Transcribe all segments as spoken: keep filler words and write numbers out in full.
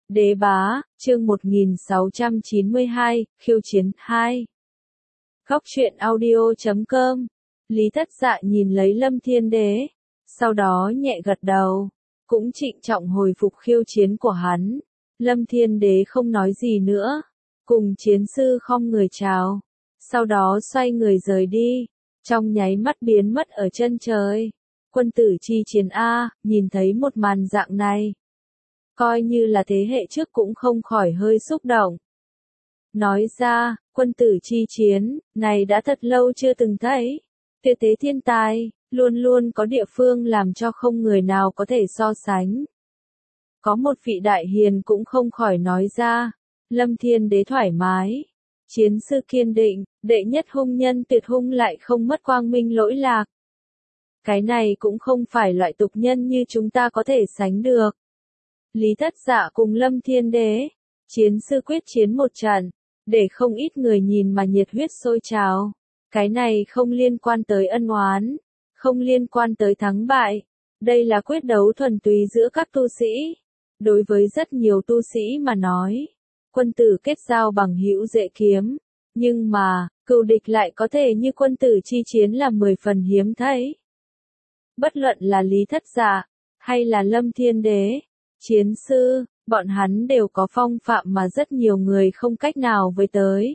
Đế bá, chương một nghìn sáu trăm chín mươi hai, khiêu chiến hai. Góc truyện audio chấm com. Lý Thất Dạ nhìn lấy Lâm Thiên Đế, sau đó nhẹ gật đầu, cũng trịnh trọng hồi phục khiêu chiến của hắn. Lâm Thiên Đế không nói gì nữa, cùng chiến sư khom người chào, sau đó xoay người rời đi, trong nháy mắt biến mất ở chân trời. Quân tử chi chiến A, nhìn thấy một màn dạng này, coi như là thế hệ trước cũng không khỏi hơi xúc động. Nói ra, quân tử chi chiến, này đã thật lâu chưa từng thấy. Tuyệt thế thiên tài, luôn luôn có địa phương làm cho không người nào có thể so sánh. Có một vị đại hiền cũng không khỏi nói ra, Lâm Thiên Đế thoải mái, chiến sư kiên định, đệ nhất hung nhân tuyệt hung lại không mất quang minh lỗi lạc. Cái này cũng không phải loại tục nhân như chúng ta có thể sánh được. Lý Thất Dạ cùng Lâm Thiên Đế, chiến sư quyết chiến một trận, để không ít người nhìn mà nhiệt huyết sôi trào. Cái này không liên quan tới ân oán, không liên quan tới thắng bại. Đây là quyết đấu thuần túy giữa các tu sĩ. Đối với rất nhiều tu sĩ mà nói, quân tử kết giao bằng hữu dễ kiếm, nhưng mà, cừu địch lại có thể như quân tử chi chiến là mười phần hiếm thấy. Bất luận là Lý Thất Dạ, hay là Lâm Thiên Đế, chiến sư, bọn hắn đều có phong phạm mà rất nhiều người không cách nào với tới.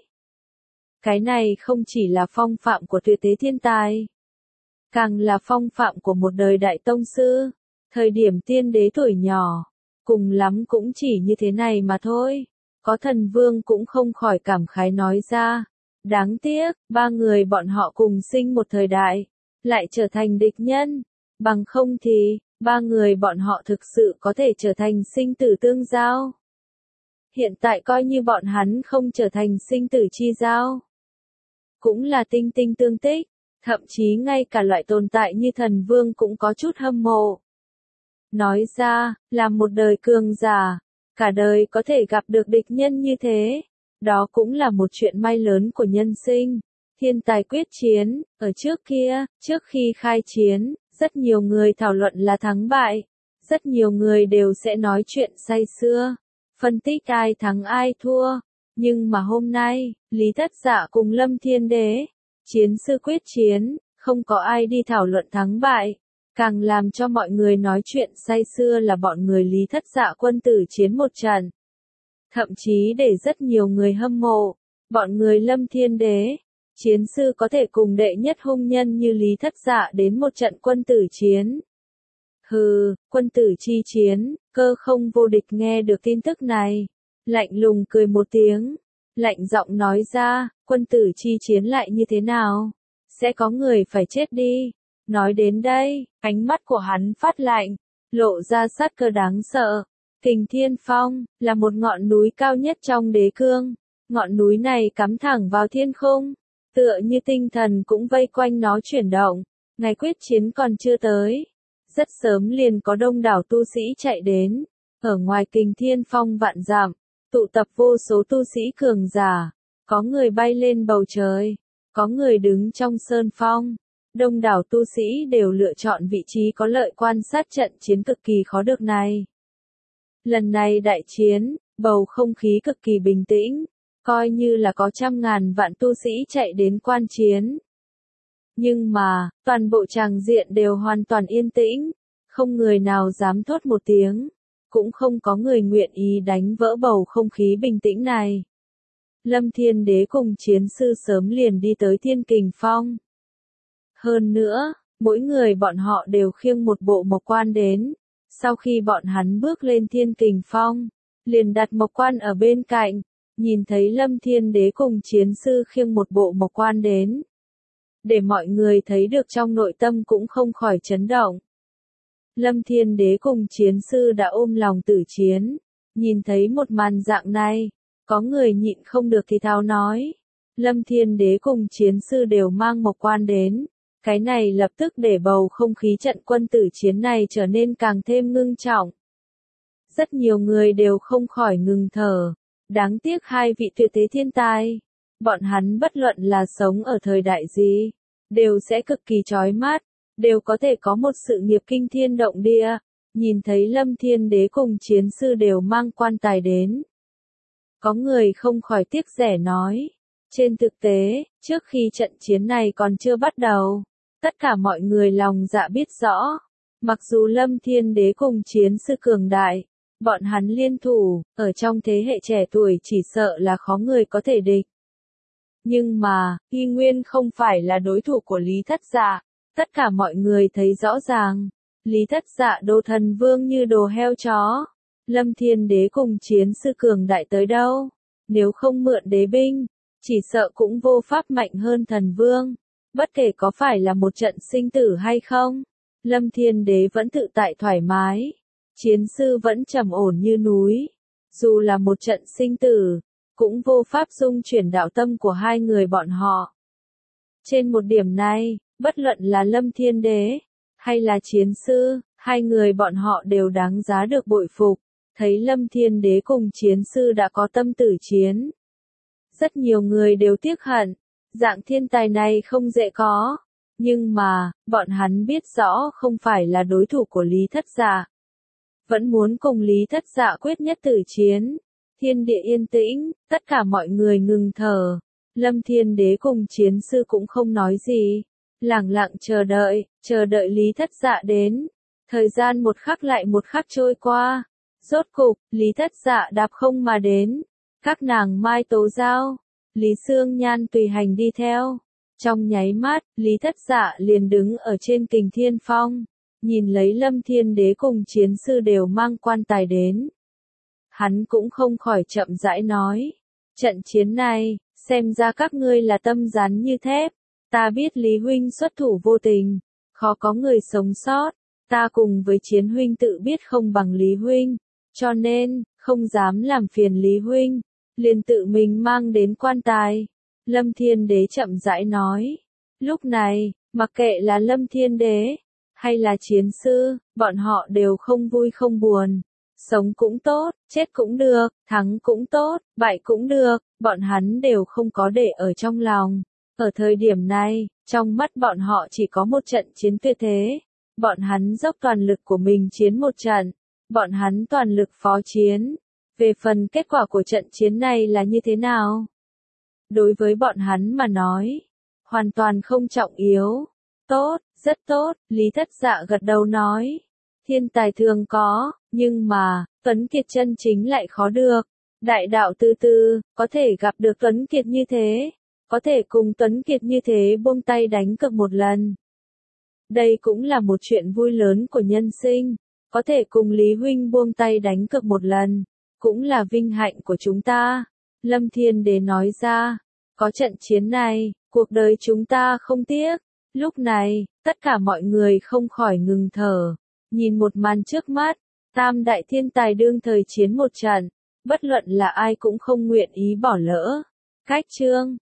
Cái này không chỉ là phong phạm của tuyệt thế thiên tài, càng là phong phạm của một đời đại tông sư, thời điểm tiên đế tuổi nhỏ, cùng lắm cũng chỉ như thế này mà thôi. Có thần vương cũng không khỏi cảm khái nói ra, đáng tiếc, ba người bọn họ cùng sinh một thời đại, lại trở thành địch nhân, bằng không thì, ba người bọn họ thực sự có thể trở thành sinh tử tương giao. Hiện tại coi như bọn hắn không trở thành sinh tử chi giao, cũng là tinh tinh tương tích, thậm chí ngay cả loại tồn tại như thần vương cũng có chút hâm mộ. Nói ra, là một đời cường giả, cả đời có thể gặp được địch nhân như thế, đó cũng là một chuyện may lớn của nhân sinh. Thiên tài quyết chiến, ở trước kia, trước khi khai chiến, rất nhiều người thảo luận là thắng bại, rất nhiều người đều sẽ nói chuyện say sưa, phân tích ai thắng ai thua, nhưng mà hôm nay, Lý Thất Dạ cùng Lâm Thiên Đế, chiến sư quyết chiến, không có ai đi thảo luận thắng bại, càng làm cho mọi người nói chuyện say sưa là bọn người Lý Thất Dạ quân tử chiến một trận. Thậm chí để rất nhiều người hâm mộ, bọn người Lâm Thiên Đế, chiến sư có thể cùng đệ nhất hung nhân như Lý Thất Dạ đến một trận quân tử chiến. Hừ, quân tử chi chiến, cơ không vô địch nghe được tin tức này, lạnh lùng cười một tiếng, lạnh giọng nói ra, quân tử chi chiến lại như thế nào? Sẽ có người phải chết đi. Nói đến đây, ánh mắt của hắn phát lạnh, lộ ra sát cơ đáng sợ. Kình Thiên Phong, là một ngọn núi cao nhất trong đế cương. Ngọn núi này cắm thẳng vào thiên không, tựa như tinh thần cũng vây quanh nó chuyển động. Ngày quyết chiến còn chưa tới, rất sớm liền có đông đảo tu sĩ chạy đến. Ở ngoài Kình Thiên Phong vạn dặm, tụ tập vô số tu sĩ cường giả. Có người bay lên bầu trời, có người đứng trong sơn phong. Đông đảo tu sĩ đều lựa chọn vị trí có lợi quan sát trận chiến cực kỳ khó được này. Lần này đại chiến, bầu không khí cực kỳ bình tĩnh, coi như là có trăm ngàn vạn tu sĩ chạy đến quan chiến. Nhưng mà, toàn bộ tràng diện đều hoàn toàn yên tĩnh, không người nào dám thốt một tiếng, cũng không có người nguyện ý đánh vỡ bầu không khí bình tĩnh này. Lâm Thiên Đế cùng chiến sư sớm liền đi tới Thiên Kình Phong. Hơn nữa, mỗi người bọn họ đều khiêng một bộ mộc quan đến. Sau khi bọn hắn bước lên Thiên Kình Phong, liền đặt mộc quan ở bên cạnh, nhìn thấy Lâm Thiên Đế cùng chiến sư khiêng một bộ mộc quan đến. Để mọi người thấy được trong nội tâm cũng không khỏi chấn động. Lâm Thiên Đế cùng chiến sư đã ôm lòng tử chiến, nhìn thấy một màn dạng này, có người nhịn không được thì thào nói. Lâm Thiên Đế cùng chiến sư đều mang mộc quan đến. Cái này lập tức để bầu không khí trận quân tử chiến này trở nên càng thêm ngưng trọng. Rất nhiều người đều không khỏi ngừng thở. Đáng tiếc hai vị tuyệt thế thiên tài. Bọn hắn bất luận là sống ở thời đại gì, đều sẽ cực kỳ chói mắt, đều có thể có một sự nghiệp kinh thiên động địa. nhìn thấy Lâm Thiên Đế cùng chiến sư đều mang quan tài đến. Có người không khỏi tiếc rẻ nói, trên thực tế, trước khi trận chiến này còn chưa bắt đầu, tất cả mọi người lòng dạ biết rõ, mặc dù Lâm Thiên Đế cùng chiến sư cường đại, bọn hắn liên thủ, ở trong thế hệ trẻ tuổi chỉ sợ là khó người có thể địch. Nhưng mà, Y Nguyên không phải là đối thủ của Lý Thất Dạ, tất cả mọi người thấy rõ ràng, Lý Thất Dạ đồ thần vương như đồ heo chó, Lâm Thiên Đế cùng chiến sư cường đại tới đâu, nếu không mượn đế binh, chỉ sợ cũng vô pháp mạnh hơn thần vương, bất kể có phải là một trận sinh tử hay không, Lâm Thiên Đế vẫn tự tại thoải mái, chiến sư vẫn trầm ổn như núi, dù là một trận sinh tử, cũng vô pháp dung chuyển đạo tâm của hai người bọn họ. Trên một điểm này, bất luận là Lâm Thiên Đế, hay là chiến sư, hai người bọn họ đều đáng giá được bội phục, thấy Lâm Thiên Đế cùng chiến sư đã có tâm tử chiến. Rất nhiều người đều tiếc hận, dạng thiên tài này không dễ có, nhưng mà, bọn hắn biết rõ không phải là đối thủ của Lý Thất Dạ. Vẫn muốn cùng Lý Thất Dạ quyết nhất tử chiến. Thiên địa yên tĩnh, tất cả mọi người ngừng thở. Lâm Thiên Đế cùng chiến sư cũng không nói gì. Lẳng lặng chờ đợi, chờ đợi Lý Thất Dạ đến. Thời gian một khắc lại một khắc trôi qua. Rốt cục, Lý Thất Dạ đạp không mà đến. Các nàng Mai Tố Giao, Lý Sương Nhan tùy hành đi theo. Trong nháy mắt, Lý Thất Dạ liền đứng ở trên Kình Thiên Phong. Nhìn lấy Lâm Thiên Đế cùng chiến sư đều mang quan tài đến. Hắn cũng không khỏi chậm rãi nói. Trận chiến này, xem ra các ngươi là tâm rắn như thép. Ta biết Lý Huynh xuất thủ vô tình, khó có người sống sót. Ta cùng với chiến huynh tự biết không bằng Lý Huynh. Cho nên, không dám làm phiền Lý Huynh. Liền tự mình mang đến quan tài. Lâm Thiên Đế chậm rãi nói. Lúc này, mặc kệ là Lâm Thiên Đế, hay là chiến sư, bọn họ đều không vui không buồn. Sống cũng tốt, chết cũng được, thắng cũng tốt, bại cũng được, bọn hắn đều không có để ở trong lòng. Ở thời điểm này, trong mắt bọn họ chỉ có một trận chiến tuyệt thế. Bọn hắn dốc toàn lực của mình chiến một trận. Bọn hắn toàn lực phó chiến. Về phần kết quả của trận chiến này là như thế nào? Đối với bọn hắn mà nói, hoàn toàn không trọng yếu. Tốt, rất tốt, Lý Thất Dạ gật đầu nói. Thiên tài thường có, nhưng mà, Tuấn Kiệt chân chính lại khó được. Đại đạo tư tư, có thể gặp được Tuấn Kiệt như thế, có thể cùng Tuấn Kiệt như thế buông tay đánh cược một lần. Đây cũng là một chuyện vui lớn của nhân sinh, có thể cùng Lý Huynh buông tay đánh cược một lần, cũng là vinh hạnh của chúng ta. Lâm Thiên Đế nói ra, có trận chiến này, cuộc đời chúng ta không tiếc. Lúc này, tất cả mọi người không khỏi ngừng thở, nhìn một màn trước mắt, tam đại thiên tài đương thời chiến một trận, bất luận là ai cũng không nguyện ý bỏ lỡ. Cách chương